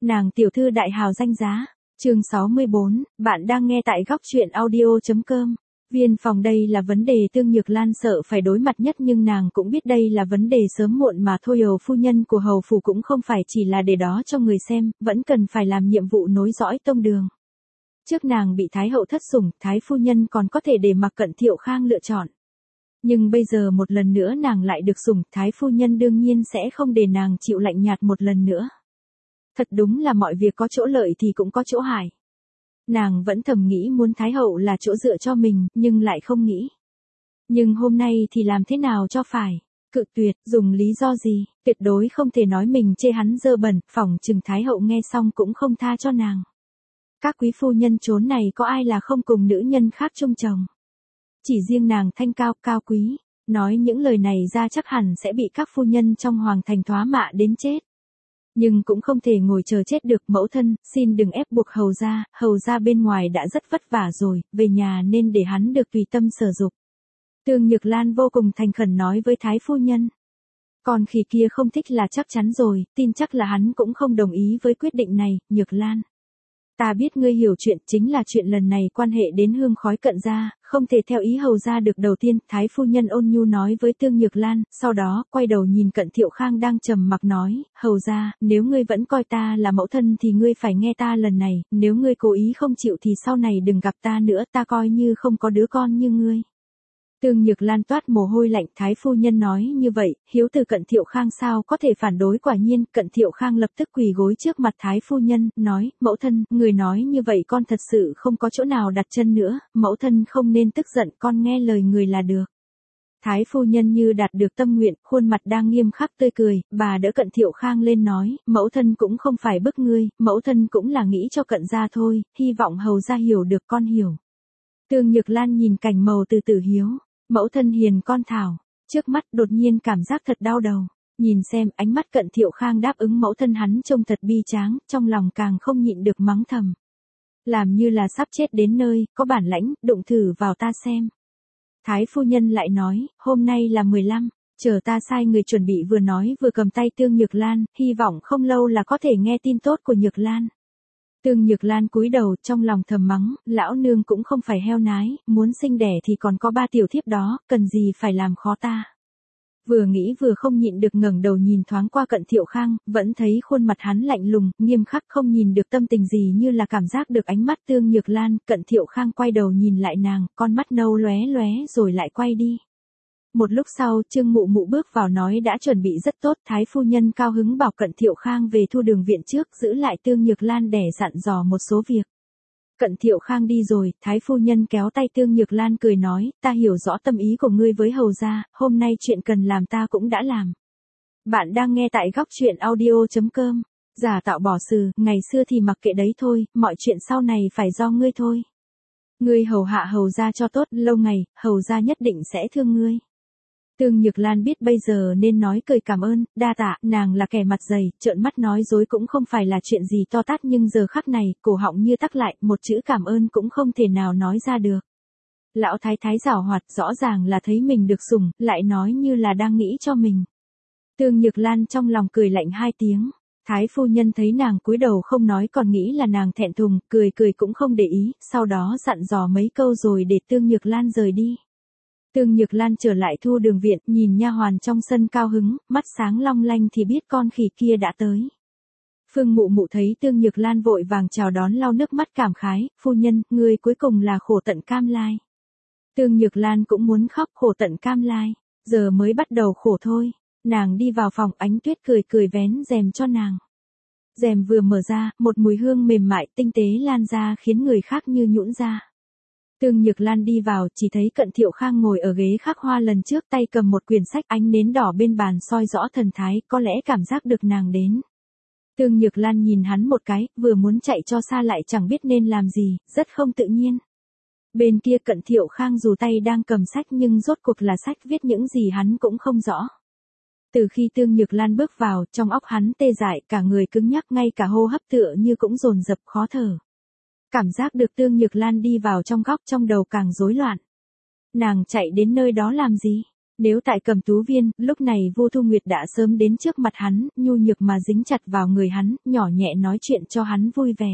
Nàng tiểu thư đại hào danh giá. Chương 64, bạn đang nghe tại góc truyện audio.com. Viên phòng đây là vấn đề Tương Nhược Lan sợ phải đối mặt nhất, nhưng nàng cũng biết đây là vấn đề sớm muộn mà thôi. Hầu phu nhân của hầu phủ cũng không phải chỉ là để đó cho người xem, vẫn cần phải làm nhiệm vụ nối dõi tông đường. Trước nàng bị thái hậu thất sủng, thái phu nhân còn có thể để mặc Cận Thiệu Khang lựa chọn. Nhưng bây giờ một lần nữa nàng lại được sủng, thái phu nhân đương nhiên sẽ không để nàng chịu lạnh nhạt một lần nữa. Thật đúng là mọi việc có chỗ lợi thì cũng có chỗ hại. Nàng vẫn thầm nghĩ muốn thái hậu là chỗ dựa cho mình, nhưng lại không nghĩ. Nhưng hôm nay thì làm thế nào cho phải? Cự tuyệt, dùng lý do gì? Tuyệt đối không thể nói mình chê hắn dơ bẩn, phỏng chừng thái hậu nghe xong cũng không tha cho nàng. Các quý phu nhân chốn này có ai là không cùng nữ nhân khác chung chồng? Chỉ riêng nàng thanh cao, cao quý, nói những lời này ra chắc hẳn sẽ bị các phu nhân trong hoàng thành thoá mạ đến chết. Nhưng cũng không thể ngồi chờ chết được. Mẫu thân, xin đừng ép buộc hầu ra bên ngoài đã rất vất vả rồi, về nhà nên để hắn được tùy tâm sở dục. Tương Nhược Lan vô cùng thành khẩn nói với thái phu nhân. Còn khi kia không thích là chắc chắn rồi, tin chắc là hắn cũng không đồng ý với quyết định này. Nhược Lan, ta biết ngươi hiểu chuyện, chính là chuyện lần này quan hệ đến hương khói Cận gia, không thể theo ý hầu gia được. Đầu tiên, thái phu nhân ôn nhu nói với Tương Nhược Lan, sau đó, quay đầu nhìn Cận Thiệu Khang đang trầm mặc nói, hầu gia, nếu ngươi vẫn coi ta là mẫu thân thì ngươi phải nghe ta lần này, nếu ngươi cố ý không chịu thì sau này đừng gặp ta nữa, ta coi như không có đứa con như ngươi. Tương Nhược Lan toát mồ hôi lạnh, thái phu nhân nói như vậy, hiếu từ Cận Thiệu Khang sao có thể phản đối. Quả nhiên, Cận Thiệu Khang lập tức quỳ gối trước mặt thái phu nhân, nói, mẫu thân, người nói như vậy con thật sự không có chỗ nào đặt chân nữa, mẫu thân không nên tức giận, con nghe lời người là được. Thái phu nhân như đạt được tâm nguyện, khuôn mặt đang nghiêm khắc tươi cười, bà đỡ Cận Thiệu Khang lên nói, mẫu thân cũng không phải bức ngươi, mẫu thân cũng là nghĩ cho Cận gia thôi, hy vọng hầu gia hiểu được, con hiểu. Tương Nhược Lan nhìn cảnh màu từ tử hiếu. Mẫu thân hiền con thảo, trước mắt đột nhiên cảm giác thật đau đầu, nhìn xem ánh mắt Cận Thiệu Khang đáp ứng mẫu thân hắn trông thật bi tráng, trong lòng càng không nhịn được mắng thầm. Làm như là sắp chết đến nơi, có bản lãnh, đụng thử vào ta xem. Thái phu nhân lại nói, hôm nay là 15, chờ ta sai người chuẩn bị. Vừa nói vừa cầm tay Tương Nhược Lan, hy vọng không lâu là có thể nghe tin tốt của Nhược Lan. Tương Nhược Lan cúi đầu, trong lòng thầm mắng, lão nương cũng không phải heo nái, muốn sinh đẻ thì còn có 3 tiểu thiếp đó, cần gì phải làm khó ta. Vừa nghĩ vừa không nhịn được ngẩng đầu nhìn thoáng qua Cận Thiệu Khang, vẫn thấy khuôn mặt hắn lạnh lùng, nghiêm khắc, không nhìn được tâm tình gì, như là cảm giác được ánh mắt Tương Nhược Lan. Cận Thiệu Khang quay đầu nhìn lại nàng, con mắt nâu lóe lóe rồi lại quay đi. Một lúc sau, Trương Mụ Mụ bước vào nói đã chuẩn bị rất tốt, thái phu nhân cao hứng bảo Cận Thiệu Khang về thu đường viện trước, giữ lại Tương Nhược Lan để dặn dò một số việc. Cận Thiệu Khang đi rồi, thái phu nhân kéo tay Tương Nhược Lan cười nói, ta hiểu rõ tâm ý của ngươi với hầu gia, hôm nay chuyện cần làm ta cũng đã làm. Bạn đang nghe tại góc truyện audio.com. Giả tạo bỏ sừ, ngày xưa thì mặc kệ đấy thôi, mọi chuyện sau này phải do ngươi thôi. Ngươi hầu hạ hầu gia cho tốt, lâu ngày, hầu gia nhất định sẽ thương ngươi. Tương Nhược Lan biết bây giờ nên nói cười cảm ơn, đa tạ. Nàng là kẻ mặt dày, trợn mắt nói dối cũng không phải là chuyện gì to tát, nhưng giờ khắc này, cổ họng như tắc lại, một chữ cảm ơn cũng không thể nào nói ra được. Lão thái thái giảo hoạt, rõ ràng là thấy mình được sủng, lại nói như là đang nghĩ cho mình. Tương Nhược Lan trong lòng cười lạnh 2 tiếng. Thái phu nhân thấy nàng cúi đầu không nói còn nghĩ là nàng thẹn thùng, cười cũng không để ý, sau đó dặn dò mấy câu rồi để Tương Nhược Lan rời đi. Tương Nhược Lan trở lại thu đường viện, nhìn nha hoàn trong sân cao hứng, mắt sáng long lanh thì biết con khỉ kia đã tới. Phương Mụ Mụ thấy Tương Nhược Lan vội vàng chào đón, lau nước mắt cảm khái, phu nhân, ngươi cuối cùng là khổ tận cam lai. Tương Nhược Lan cũng muốn khóc, khổ tận cam lai, giờ mới bắt đầu khổ thôi. Nàng đi vào phòng, Ánh Tuyết cười vén rèm cho nàng. Rèm vừa mở ra, một mùi hương mềm mại tinh tế lan ra khiến người khác như nhũn ra. Tương Nhược Lan đi vào, chỉ thấy Cận Thiệu Khang ngồi ở ghế khắc hoa lần trước, tay cầm một quyển sách, ánh nến đỏ bên bàn soi rõ thần thái, có lẽ cảm giác được nàng đến. Tương Nhược Lan nhìn hắn một cái, vừa muốn chạy cho xa lại chẳng biết nên làm gì, rất không tự nhiên. Bên kia Cận Thiệu Khang dù tay đang cầm sách nhưng rốt cuộc là sách viết những gì hắn cũng không rõ. Từ khi Tương Nhược Lan bước vào, trong óc hắn tê dại, cả người cứng nhắc, ngay cả hô hấp tựa như cũng dồn dập khó thở. Cảm giác được Tương Nhược Lan đi vào trong góc, trong đầu càng rối loạn. Nàng chạy đến nơi đó làm gì? Nếu tại Cẩm Tú Viên, lúc này Vu Thu Nguyệt đã sớm đến trước mặt hắn, nhu nhược mà dính chặt vào người hắn, nhỏ nhẹ nói chuyện cho hắn vui vẻ.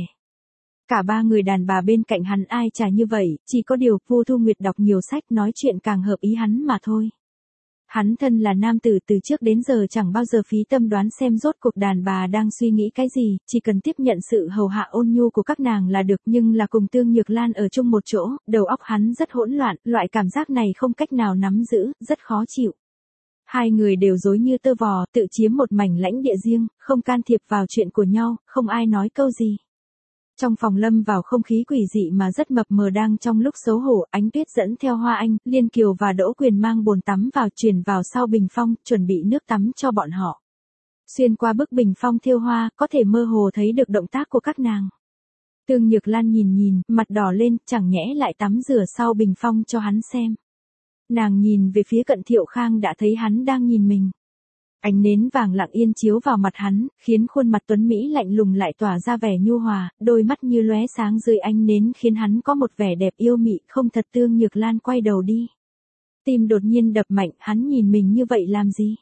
Cả ba người đàn bà bên cạnh hắn ai chả như vậy, chỉ có điều Vu Thu Nguyệt đọc nhiều sách nói chuyện càng hợp ý hắn mà thôi. Hắn thân là nam tử từ trước đến giờ chẳng bao giờ phí tâm đoán xem rốt cuộc đàn bà đang suy nghĩ cái gì, chỉ cần tiếp nhận sự hầu hạ ôn nhu của các nàng là được, nhưng là cùng Tương Nhược Lan ở chung một chỗ, đầu óc hắn rất hỗn loạn, loại cảm giác này không cách nào nắm giữ, rất khó chịu. Hai người đều dối như tơ vò, tự chiếm một mảnh lãnh địa riêng, không can thiệp vào chuyện của nhau, không ai nói câu gì. Trong phòng lâm vào không khí quỷ dị mà rất mập mờ đang trong lúc xấu hổ, Ánh Tuyết dẫn theo Hoa Anh, Liên Kiều và Đỗ Quyền mang bồn tắm vào truyền vào sau bình phong, chuẩn bị nước tắm cho bọn họ. Xuyên qua bức bình phong thêu hoa, có thể mơ hồ thấy được động tác của các nàng. Tương Nhược Lan nhìn, mặt đỏ lên, chẳng nhẽ lại tắm rửa sau bình phong cho hắn xem. Nàng nhìn về phía Cận Thiệu Khang đã thấy hắn đang nhìn mình. Ánh nến vàng lặng yên chiếu vào mặt hắn, khiến khuôn mặt tuấn Mỹ lạnh lùng lại tỏa ra vẻ nhu hòa, đôi mắt như lóe sáng dưới ánh nến khiến hắn có một vẻ đẹp yêu mị, không thật. Tương Nhược Lan quay đầu đi. Tim đột nhiên đập mạnh, hắn nhìn mình như vậy làm gì?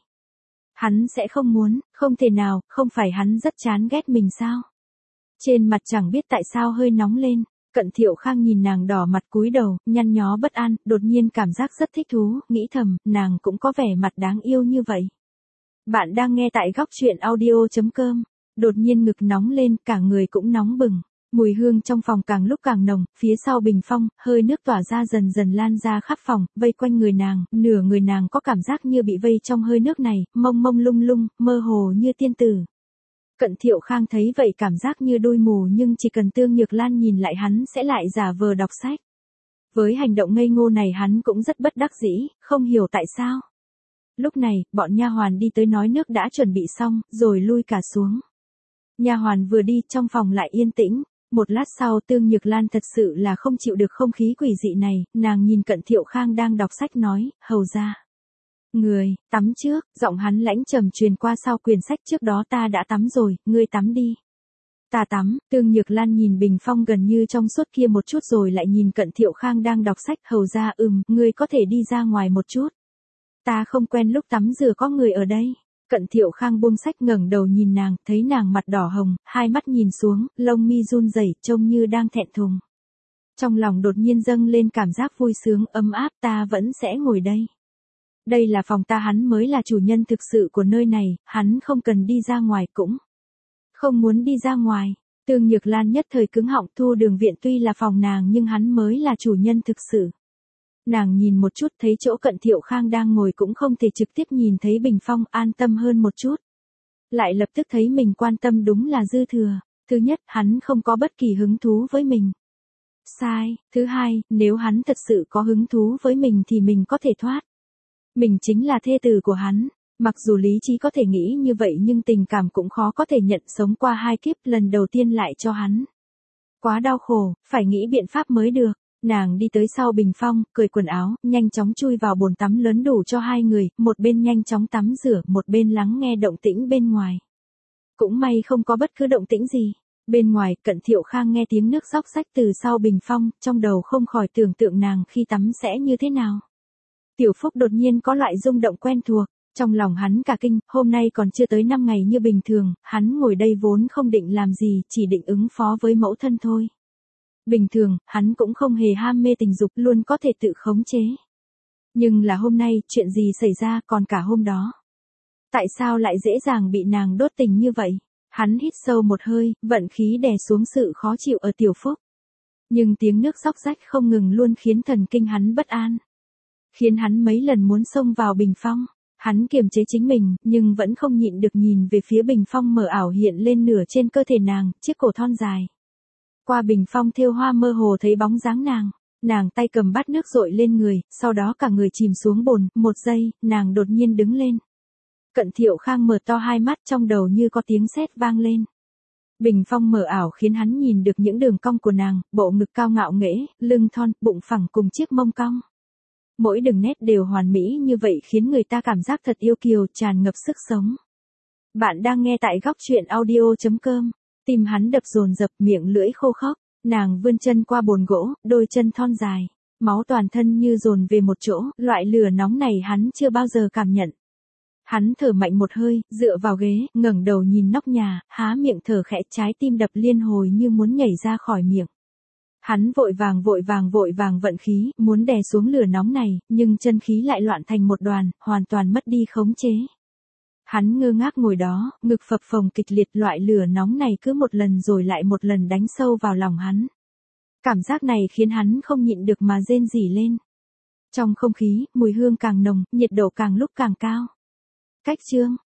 Hắn sẽ không muốn, không thể nào, không phải hắn rất chán ghét mình sao? Trên mặt chẳng biết tại sao hơi nóng lên. Cận Thiệu Khang nhìn nàng đỏ mặt cúi đầu, nhăn nhó bất an, đột nhiên cảm giác rất thích thú, nghĩ thầm, nàng cũng có vẻ mặt đáng yêu như vậy. Bạn đang nghe tại góc truyện audio.com. Đột nhiên ngực nóng lên, cả người cũng nóng bừng. Mùi hương trong phòng càng lúc càng nồng, phía sau bình phong, hơi nước tỏa ra dần dần lan ra khắp phòng, vây quanh người nàng, nửa người nàng có cảm giác như bị vây trong hơi nước này, mông mông lung lung, mơ hồ như tiên tử. Cận Thiệu Khang thấy vậy cảm giác như đôi mù, nhưng chỉ cần Tương Nhược Lan nhìn lại hắn sẽ lại giả vờ đọc sách. Với hành động ngây ngô này hắn cũng rất bất đắc dĩ, không hiểu tại sao. Lúc này, bọn nha hoàn đi tới nói nước đã chuẩn bị xong, rồi lui cả xuống. Nha hoàn vừa đi, trong phòng lại yên tĩnh. Một lát sau, Tương Nhược Lan thật sự là không chịu được không khí quỷ dị này, nàng nhìn Cận Thiệu Khang đang đọc sách nói, hầu ra. Người, tắm trước, giọng hắn lãnh trầm truyền qua sau quyển sách, trước đó ta đã tắm rồi, ngươi tắm đi. Ta tắm. Tương Nhược Lan nhìn bình phong gần như trong suốt kia một chút rồi lại nhìn Cận Thiệu Khang đang đọc sách, hầu ra ngươi có thể đi ra ngoài một chút. Ta không quen lúc tắm rửa có người ở đây. Cận Thiệu Khang buông sách ngẩng đầu nhìn nàng, thấy nàng mặt đỏ hồng, hai mắt nhìn xuống, lông mi run rẩy, trông như đang thẹn thùng. Trong lòng đột nhiên dâng lên cảm giác vui sướng, ấm áp, ta vẫn sẽ ngồi đây. Đây là phòng ta, hắn mới là chủ nhân thực sự của nơi này, hắn không cần đi ra ngoài cũng không muốn đi ra ngoài. Tương Nhược Lan nhất thời cứng họng, Thu Đường Viện tuy là phòng nàng nhưng hắn mới là chủ nhân thực sự. Nàng nhìn một chút thấy chỗ Cận Thiệu Khang đang ngồi cũng không thể trực tiếp nhìn thấy bình phong, an tâm hơn một chút. Lại lập tức thấy mình quan tâm đúng là dư thừa. Thứ nhất, hắn không có bất kỳ hứng thú với mình. Sai. Thứ hai, nếu hắn thật sự có hứng thú với mình thì mình có thể thoát. Mình chính là thê tử của hắn. Mặc dù lý trí có thể nghĩ như vậy nhưng tình cảm cũng khó có thể nhận, sống qua hai kiếp lần đầu tiên lại cho hắn. Quá đau khổ, phải nghĩ biện pháp mới được. Nàng đi tới sau bình phong, cởi quần áo, nhanh chóng chui vào bồn tắm lớn đủ cho hai người, một bên nhanh chóng tắm rửa, một bên lắng nghe động tĩnh bên ngoài. Cũng may không có bất cứ động tĩnh gì. Bên ngoài, Cận Thiệu Khang nghe tiếng nước róc rách từ sau bình phong, trong đầu không khỏi tưởng tượng nàng khi tắm sẽ như thế nào. Tiểu Phúc đột nhiên có loại rung động quen thuộc. Trong lòng hắn cả kinh, hôm nay còn chưa tới 5 ngày như bình thường, hắn ngồi đây vốn không định làm gì, chỉ định ứng phó với mẫu thân thôi. Bình thường, hắn cũng không hề ham mê tình dục, luôn có thể tự khống chế. Nhưng là hôm nay, chuyện gì xảy ra, còn cả hôm đó. Tại sao lại dễ dàng bị nàng đốt tình như vậy? Hắn hít sâu một hơi, vận khí đè xuống sự khó chịu ở Tiểu Phúc. Nhưng tiếng nước róc rách không ngừng luôn khiến thần kinh hắn bất an. Khiến hắn mấy lần muốn xông vào bình phong. Hắn kiềm chế chính mình, nhưng vẫn không nhịn được nhìn về phía bình phong mờ ảo hiện lên nửa trên cơ thể nàng, chiếc cổ thon dài. Qua bình phong thêu hoa mơ hồ thấy bóng dáng nàng. Nàng tay cầm bát nước dội lên người, sau đó cả người chìm xuống bồn, một giây, nàng đột nhiên đứng lên. Cận Thiệu Khang mở to hai mắt, trong đầu như có tiếng sét vang lên. Bình phong mờ ảo khiến hắn nhìn được những đường cong của nàng, bộ ngực cao ngạo nghễ, lưng thon, bụng phẳng cùng chiếc mông cong. Mỗi đường nét đều hoàn mỹ như vậy khiến người ta cảm giác thật yêu kiều, tràn ngập sức sống. Bạn đang nghe tại góc truyện audio.com. Tim hắn đập dồn dập, miệng lưỡi khô khốc. Nàng vươn chân qua bồn gỗ, đôi chân thon dài. Máu toàn thân như dồn về một chỗ, loại lửa nóng này hắn chưa bao giờ cảm nhận. Hắn thở mạnh một hơi, dựa vào ghế, ngẩng đầu nhìn nóc nhà, há miệng thở khẽ, trái tim đập liên hồi như muốn nhảy ra khỏi miệng. Hắn vội vàng vận khí, muốn đè xuống lửa nóng này, nhưng chân khí lại loạn thành một đoàn, hoàn toàn mất đi khống chế. Hắn ngơ ngác ngồi đó, ngực phập phồng kịch liệt, loại lửa nóng này cứ một lần rồi lại một lần đánh sâu vào lòng hắn. Cảm giác này khiến hắn không nhịn được mà rên rỉ lên. Trong không khí, mùi hương càng nồng, nhiệt độ càng lúc càng cao. Cách chương